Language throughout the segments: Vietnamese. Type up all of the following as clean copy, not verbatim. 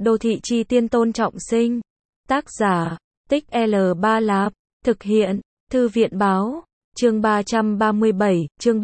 Đô thị chi tiên Tôn Trọng Sinh. Tác giả, Tích L3 Lạp. Thực hiện, Thư viện báo. Chương 337, chương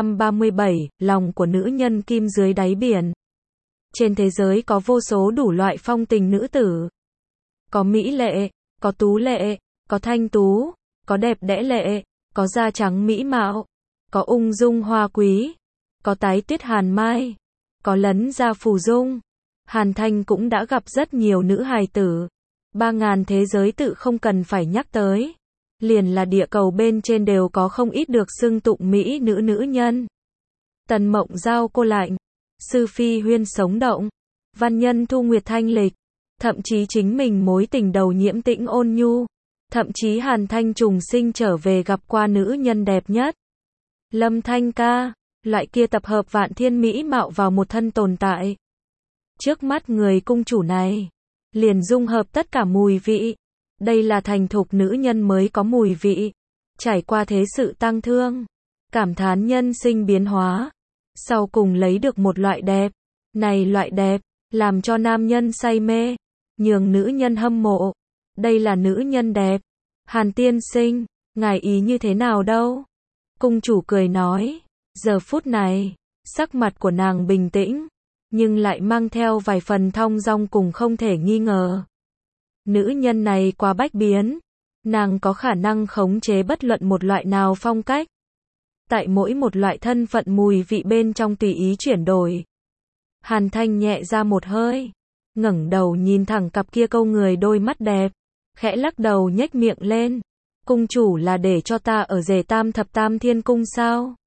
337, lòng của nữ nhân kim dưới đáy biển. Trên thế giới có vô số đủ loại phong tình nữ tử. Có mỹ lệ, có tú lệ, có thanh tú, có đẹp đẽ lệ, có da trắng mỹ mạo, có ung dung hoa quý, có tái tuyết hàn mai, có lấn da phù dung. Hàn Thanh cũng đã gặp rất nhiều nữ hài tử. 3.000 thế giới tự không cần phải nhắc tới. Liền là địa cầu bên trên đều có không ít được xưng tụng mỹ nữ nữ nhân. Tần Mộng Giao cô lạnh, Sư Phi Huyên sống động, văn nhân Thu Nguyệt thanh lịch, thậm chí chính mình mối tình đầu Nhiễm Tĩnh ôn nhu, thậm chí Hàn Thanh trùng sinh trở về gặp qua nữ nhân đẹp nhất. Lâm Thanh Ca, loại kia tập hợp vạn thiên mỹ mạo vào một thân tồn tại. Trước mắt người cung chủ này, liền dung hợp tất cả mùi vị. Đây là thành thục nữ nhân mới có mùi vị. Trải qua thế sự tăng thương, cảm thán nhân sinh biến hóa, sau cùng lấy được một loại đẹp. Này loại đẹp, làm cho nam nhân say mê, nhường nữ nhân hâm mộ. Đây là nữ nhân đẹp. Hàn tiên sinh, ngài ý như thế nào đâu? Cung chủ cười nói. Giờ phút này, sắc mặt của nàng bình tĩnh, nhưng lại mang theo vài phần thong dong cùng không thể nghi ngờ. Nữ nhân này quá bách biến, nàng có khả năng khống chế bất luận một loại nào phong cách. Tại mỗi một loại thân phận mùi vị bên trong tùy ý chuyển đổi. Hàn Thanh nhẹ ra một hơi, ngẩng đầu nhìn thẳng cặp kia câu người đôi mắt đẹp, khẽ lắc đầu nhếch miệng lên. Cung chủ là để cho ta ở rể Tam Thập Tam Thiên Cung sao?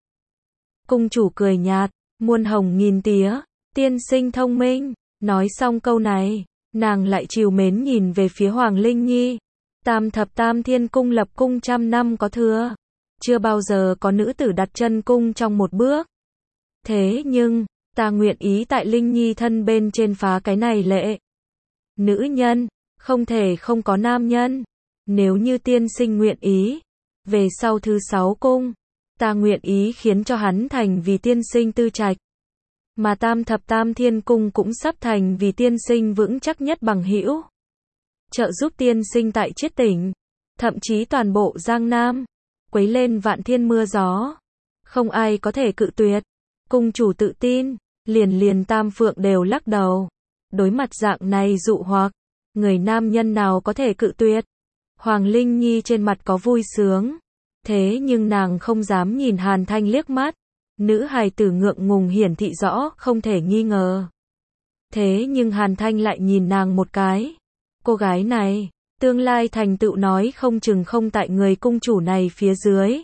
Cung chủ cười nhạt, muôn hồng nghìn tía, tiên sinh thông minh. Nói xong câu này, nàng lại trìu mến nhìn về phía Hoàng Linh Nhi. Tam Thập Tam Thiên Cung lập cung 100 năm có thừa. Chưa bao giờ có nữ tử đặt chân cung trong một bước. Thế nhưng, ta nguyện ý tại Linh Nhi thân bên trên phá cái này lệ. Nữ nhân, không thể không có nam nhân. Nếu như tiên sinh nguyện ý, về sau thứ 6 cung, ta nguyện ý khiến cho hắn thành vì tiên sinh tư trạch. Mà Tam Thập Tam Thiên Cung cũng sắp thành vì tiên sinh vững chắc nhất bằng hữu. Trợ giúp tiên sinh tại Chiết Tỉnh, thậm chí toàn bộ Giang Nam, quấy lên vạn thiên mưa gió. Không ai có thể cự tuyệt. Cung chủ tự tin, liền Tam Phượng đều lắc đầu. Đối mặt dạng này dụ hoặc, người nam nhân nào có thể cự tuyệt. Hoàng Linh Nhi trên mặt có vui sướng. Thế nhưng nàng không dám nhìn Hàn Thanh liếc mắt. Nữ hài tử ngượng ngùng hiển thị rõ, không thể nghi ngờ. Thế nhưng Hàn Thanh lại nhìn nàng một cái. Cô gái này, tương lai thành tựu nói không chừng không tại người cung chủ này phía dưới.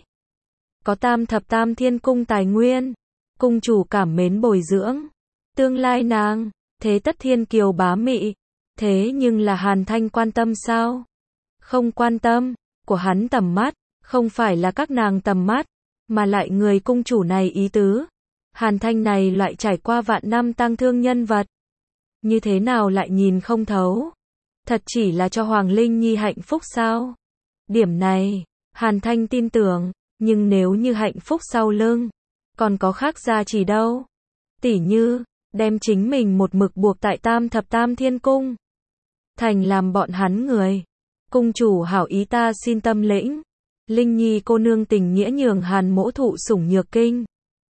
Có Tam Thập Tam Thiên Cung tài nguyên. Cung chủ cảm mến bồi dưỡng. Tương lai nàng, thế tất thiên kiều bá mị. Thế nhưng là Hàn Thanh quan tâm sao? Không quan tâm. Của hắn tầm mắt, không phải là các nàng tầm mắt, mà lại người cung chủ này ý tứ. Hàn Thanh này loại trải qua vạn năm tang thương nhân vật. Như thế nào lại nhìn không thấu? Thật chỉ là cho Hoàng Linh Nhi hạnh phúc sao? Điểm này, Hàn Thanh tin tưởng, nhưng nếu như hạnh phúc sau lưng, còn có khác gia chỉ đâu. Tỉ như, đem chính mình một mực buộc tại Tam Thập Tam Thiên Cung. Thành làm bọn hắn người. Cung chủ hảo ý ta xin tâm lĩnh. Linh Nhi cô nương tình nghĩa nhường Hàn mỗ thụ sủng nhược kinh.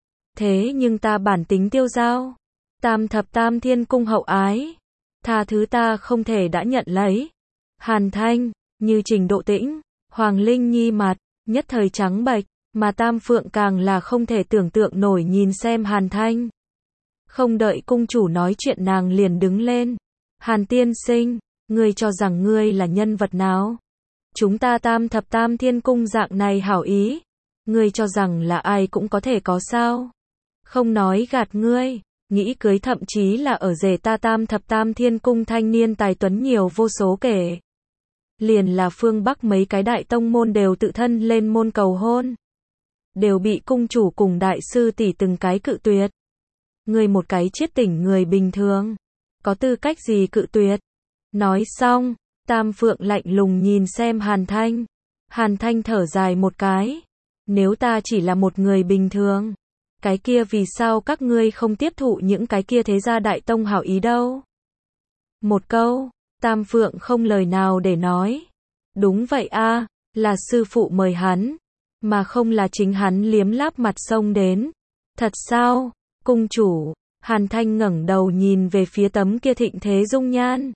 Thế nhưng ta bản tính tiêu dao. Tam Thập Tam Thiên Cung hậu ái. Tha thứ ta không thể đã nhận lấy. Hàn Thanh, như Trình Độ Tĩnh, Hoàng Linh Nhi mặt, nhất thời trắng bệch, mà Tam Phượng càng là không thể tưởng tượng nổi nhìn xem Hàn Thanh. Không đợi cung chủ nói chuyện nàng liền đứng lên. Hàn tiên sinh, ngươi cho rằng ngươi là nhân vật nào? Chúng ta Tam Thập Tam Thiên Cung dạng này hảo ý, ngươi cho rằng là ai cũng có thể có sao? Không nói gạt ngươi, nghĩ cưới thậm chí là ở rể ta Tam Thập Tam Thiên Cung thanh niên tài tuấn nhiều vô số kể. Liền là phương Bắc mấy cái đại tông môn đều tự thân lên môn cầu hôn. Đều bị cung chủ cùng đại sư tỷ từng cái cự tuyệt. Ngươi một cái Chiết Tỉnh người bình thường, có tư cách gì cự tuyệt? Nói xong, Tam Phượng lạnh lùng nhìn xem Hàn Thanh. Hàn Thanh thở dài một cái. Nếu ta chỉ là một người bình thường, cái kia vì sao các ngươi không tiếp thụ những cái kia thế gia đại tông hảo ý đâu? Một câu, Tam Phượng không lời nào để nói. Đúng vậy a, là sư phụ mời hắn, mà không là chính hắn liếm láp mặt xông đến. Thật sao, cung chủ? Hàn Thanh ngẩng đầu nhìn về phía tấm kia thịnh thế dung nhan.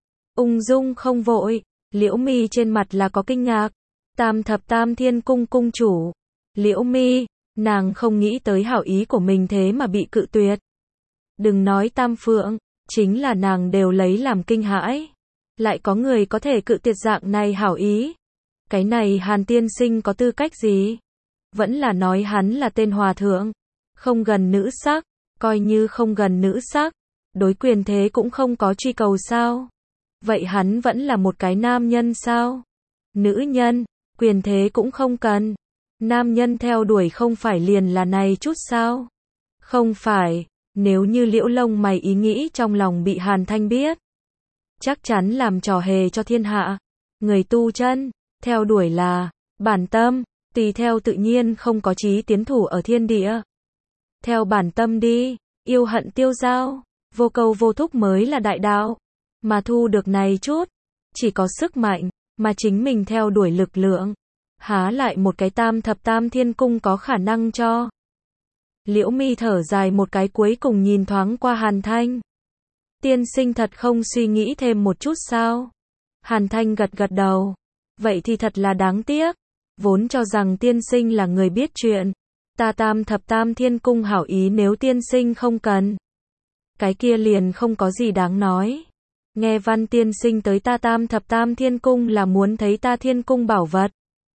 Ung dung không vội, Liễu Mi trên mặt là có kinh ngạc. Tam thập tam thiên cung cung chủ. Liễu Mi, nàng không nghĩ tới hảo ý của mình thế mà bị cự tuyệt. Đừng nói Tam Phượng, chính là nàng đều lấy làm kinh hãi. Lại có người có thể cự tuyệt dạng này hảo ý. Cái này Hàn tiên sinh có tư cách gì? Vẫn là nói hắn là tên hòa thượng, không gần nữ sắc, coi như không gần nữ sắc, đối quyền thế cũng không có truy cầu sao? Vậy hắn vẫn là một cái nam nhân sao? Nữ nhân, quyền thế cũng không cần. Nam nhân theo đuổi không phải liền là này chút sao? Không phải, nếu như Liễu Lông mày ý nghĩ trong lòng bị Hàn Thanh biết, chắc chắn làm trò hề cho thiên hạ. Người tu chân, theo đuổi là bản tâm, tùy theo tự nhiên không có chí tiến thủ ở thiên địa. Theo bản tâm đi, yêu hận tiêu dao, vô cầu vô thúc mới là đại đạo. Mà thu được này chút, chỉ có sức mạnh, mà chính mình theo đuổi lực lượng. Há lại một cái tam thập tam thiên cung có khả năng cho. Liễu Mi thở dài một cái cuối cùng nhìn thoáng qua Hàn Thanh. Tiên sinh thật không suy nghĩ thêm một chút sao? Hàn Thanh gật gật đầu. Vậy thì thật là đáng tiếc. Vốn cho rằng tiên sinh là người biết chuyện. Ta tam thập tam thiên cung hảo ý nếu tiên sinh không cần. Cái kia liền không có gì đáng nói. Nghe Văn tiên sinh tới ta tam thập tam thiên cung là muốn thấy ta thiên cung bảo vật.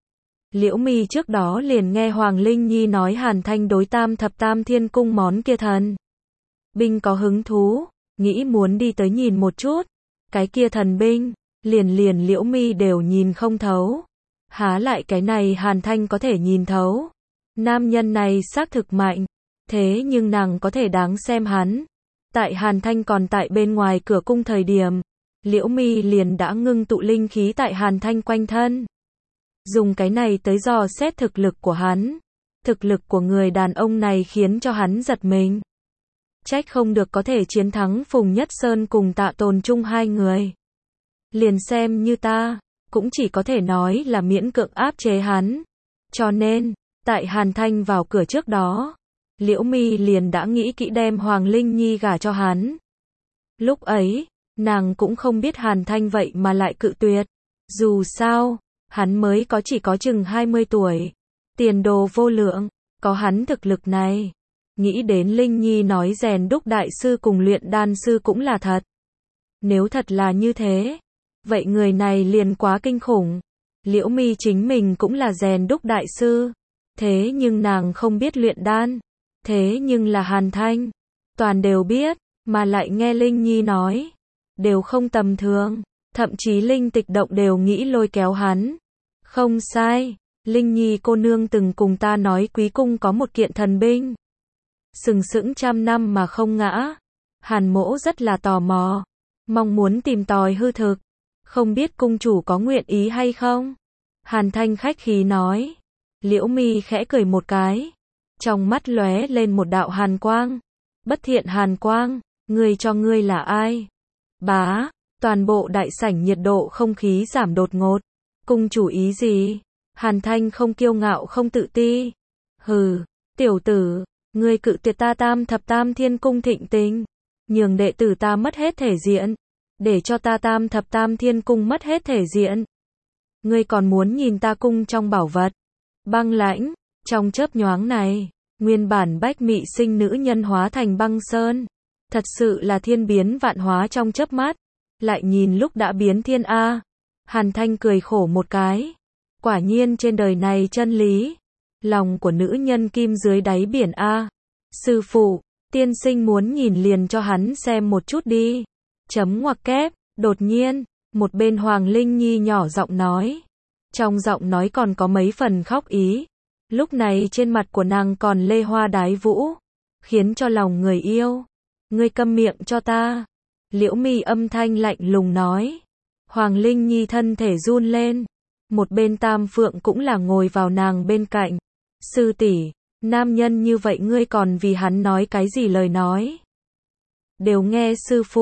Liễu Mi trước đó liền nghe Hoàng Linh Nhi nói Hàn Thanh đối tam thập tam thiên cung món kia thần binh có hứng thú, nghĩ muốn đi tới nhìn một chút. Cái kia thần binh, liền Liễu Mi đều nhìn không thấu. Há lại cái này Hàn Thanh có thể nhìn thấu. Nam nhân này xác thực mạnh, thế nhưng nàng có thể đáng xem hắn. Tại Hàn Thanh còn tại bên ngoài cửa cung thời điểm, Liễu Mi liền đã ngưng tụ linh khí tại Hàn Thanh quanh thân. Dùng cái này tới dò xét thực lực của hắn. Thực lực của người đàn ông này khiến cho hắn giật mình. Trách không được có thể chiến thắng Phùng Nhất Sơn cùng Tạ Tồn Trung hai người. Liền xem như ta, cũng chỉ có thể nói là miễn cưỡng áp chế hắn. Cho nên, tại Hàn Thanh vào cửa trước đó, Liễu Mi liền đã nghĩ kỹ đem Hoàng Linh Nhi gả cho hắn. Lúc ấy, nàng cũng không biết Hàn Thanh vậy mà lại cự tuyệt. Dù sao, hắn mới chỉ có chừng 20 tuổi. Tiền đồ vô lượng, có hắn thực lực này. Nghĩ đến Linh Nhi nói rèn đúc đại sư cùng luyện đan sư cũng là thật. Nếu thật là như thế, vậy người này liền quá kinh khủng. Liễu Mi chính mình cũng là rèn đúc đại sư. Thế nhưng nàng không biết luyện đan. Thế nhưng là Hàn Thanh. Toàn đều biết, mà lại nghe Linh Nhi nói. Đều không tầm thường. Thậm chí Linh Tịch Động đều nghĩ lôi kéo hắn. Không sai, Linh Nhi cô nương từng cùng ta nói Quý cung có một kiện thần binh. Sừng sững trăm năm mà không ngã. Hàn Mỗ rất là tò mò. Mong muốn tìm tòi hư thực. Không biết cung chủ có nguyện ý hay không? Hàn Thanh khách khí nói. Liễu Mi khẽ cười một cái. Trong mắt lóe lên một đạo hàn quang. Bất thiện hàn quang, ngươi cho ngươi là ai? Bá, toàn bộ đại sảnh nhiệt độ không khí giảm đột ngột. Cung chủ ý gì? Hàn Thanh không kiêu ngạo không tự ti. Hừ, tiểu tử, ngươi cự tuyệt ta tam thập tam thiên cung thịnh tình. Nhường đệ tử ta mất hết thể diện. Để cho ta tam thập tam thiên cung mất hết thể diện. Ngươi còn muốn nhìn ta cung trong bảo vật. Băng lãnh, trong chớp nhoáng này, nguyên bản bách mị sinh nữ nhân hóa thành băng sơn. Thật sự là thiên biến vạn hóa trong chớp mắt. Lại nhìn lúc đã biến thiên a. Hàn Thanh cười khổ một cái. Quả nhiên trên đời này chân lý. Lòng của nữ nhân kim dưới đáy biển a. Sư phụ, tiên sinh muốn nhìn liền cho hắn xem một chút đi. Chấm ngoặc kép, đột nhiên, một bên Hoàng Linh Nhi nhỏ giọng nói. Trong giọng nói còn có mấy phần khóc ý. Lúc này trên mặt của nàng còn lê hoa đái vũ. Khiến cho lòng người yêu. Ngươi câm miệng cho ta. Liễu Mi âm thanh lạnh lùng nói. Hoàng Linh Nhi thân thể run lên. Một bên Tam Phượng cũng là ngồi vào nàng bên cạnh. Sư tỷ, nam nhân như vậy ngươi còn vì hắn nói cái gì lời nói? Đều nghe sư phụ.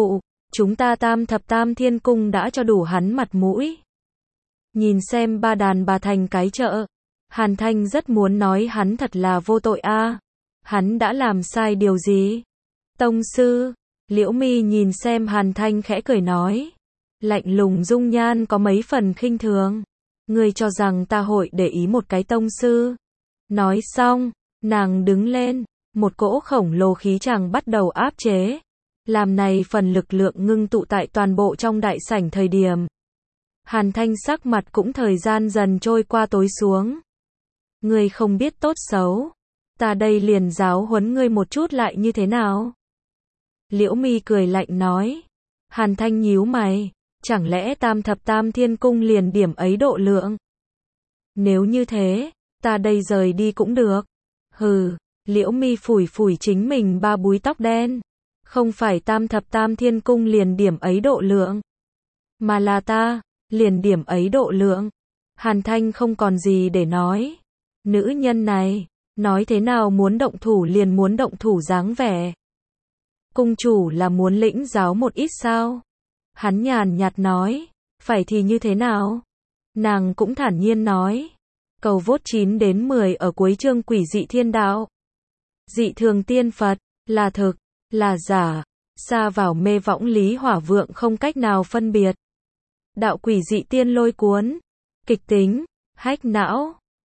chúng ta Tam Thập Tam Thiên Cung đã cho đủ hắn mặt mũi. Nhìn xem ba đàn bà thành cái chợ. Hàn Thanh rất muốn nói hắn thật là vô tội a. Hắn đã làm sai điều gì? Tông sư, Liễu Mi nhìn xem Hàn Thanh khẽ cười nói. Lạnh lùng dung nhan có mấy phần khinh thường. Ngươi cho rằng ta hội để ý một cái tông sư? Nói xong, nàng đứng lên, một cỗ khổng lồ khí tràng bắt đầu áp chế. Làm này phần lực lượng ngưng tụ tại toàn bộ trong đại sảnh thời điểm. Hàn Thanh sắc mặt cũng thời gian dần trôi qua tối xuống. Ngươi không biết tốt xấu. Ta đây liền giáo huấn ngươi một chút lại như thế nào? Liễu Mi cười lạnh nói. Hàn Thanh nhíu mày. Chẳng lẽ Tam Thập Tam Thiên Cung liền điểm ấy độ lượng? Nếu như thế, ta đây rời đi cũng được. Hừ, Liễu Mi phủi phủi chính mình ba búi tóc đen. Không phải Tam Thập Tam Thiên Cung liền điểm ấy độ lượng. Mà là ta, liền điểm ấy độ lượng. Hàn Thanh không còn gì để nói. Nữ nhân này, nói thế nào muốn động thủ liền muốn động thủ dáng vẻ. Cung chủ là muốn lĩnh giáo một ít sao? Hắn nhàn nhạt nói, phải thì như thế nào? Nàng cũng thản nhiên nói. Cầu vote 9 đến 10 ở cuối chương Quỷ Dị Thiên Đạo. Dị thường tiên Phật, là thực, là giả, xa vào mê võng lý hỏa vượng không cách nào phân biệt. Đạo Quỷ Dị Tiên Lôi Cuốn, kịch tính, hách não.